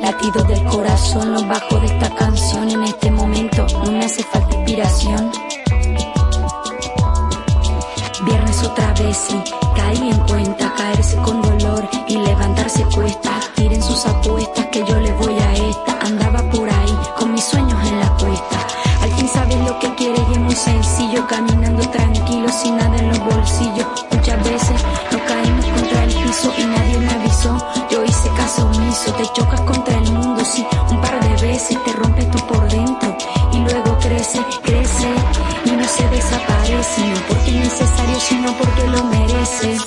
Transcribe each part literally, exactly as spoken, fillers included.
latidos del corazón, los bajos de esta canción. En este momento no me hace falta inspiración. Viernes otra vez y caí en cuenta, caerse con dolor y levantarse cuesta. Tiren sus apuestas que yo le voy a esta. Andaba por ahí con mis sueños en la cuesta. Al fin sabes lo que quieres y es muy sencillo, caminando tranquilo sin nada en los bolsillos. Muchas veces nos caímos contra el piso y nadie me avisó. Yo hice caso omiso. Te chocas contra el mundo, sí, un par de veces. Te rompes tú por dentro y luego crece, crece y no se desaparece. No porque es necesario, sino porque lo mereces.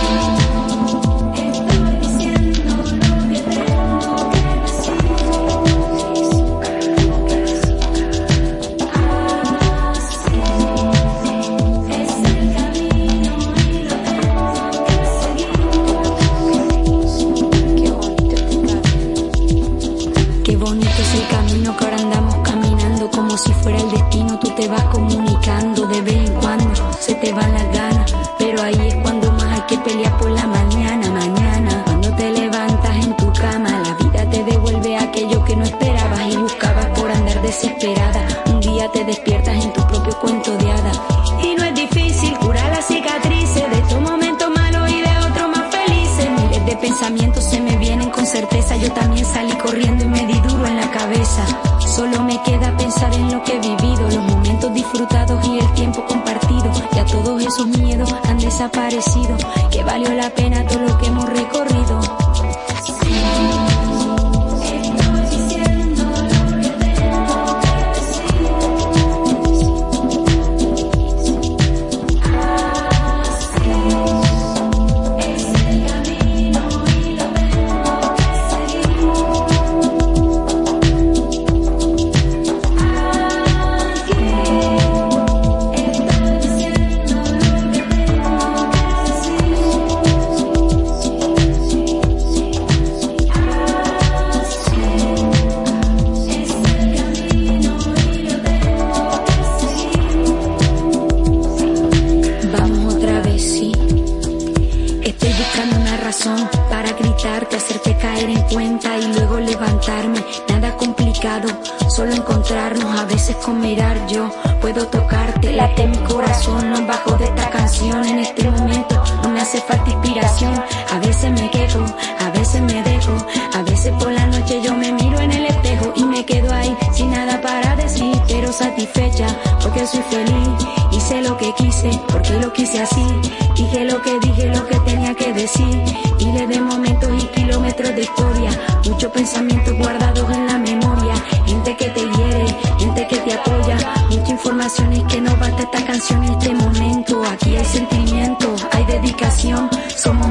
Si fuera el destino, tú te vas comunicando. De vez en cuando se te van las ganas, pero ahí es cuando más hay que pelear por la mañana. Mañana, cuando te levantas en tu cama, la vida te devuelve aquello que no esperabas y buscabas por andar desesperada. Un día te despiertas en tu propio cuento de hadas. Y no es difícil curar las cicatrices de estos momentos malos y de otros más felices. Miles de pensamientos se me vienen con certeza. Yo también salí corriendo y me di duro en la cabeza. Solo me queda pensar en lo que he vivido, los momentos disfrutados y el tiempo compartido. Ya todos esos miedos han desaparecido, que valió la pena todo lo que hemos recorrido. Para gritarte, hacerte caer en cuenta y luego levantarme. Nada complicado, solo encontrarnos. A veces con mirar yo puedo tocarte. Late mi corazón, no bajo de esta canción. En este momento no me hace falta inspiración. A veces me quejo, a veces me dejo. A veces por la noche yo me miro en el espejo y me quedo ahí sin nada para decir, pero satisfecha porque soy feliz. Hice lo que quise porque lo quise así. Dije lo que dije, lo que tenía que decir. Miles de momentos y kilómetros de historia, muchos pensamientos guardados en la memoria. Gente que te hiere, gente que te apoya, mucha información y que no basta esta canción en este momento. Aquí hay sentimiento, hay dedicación, somos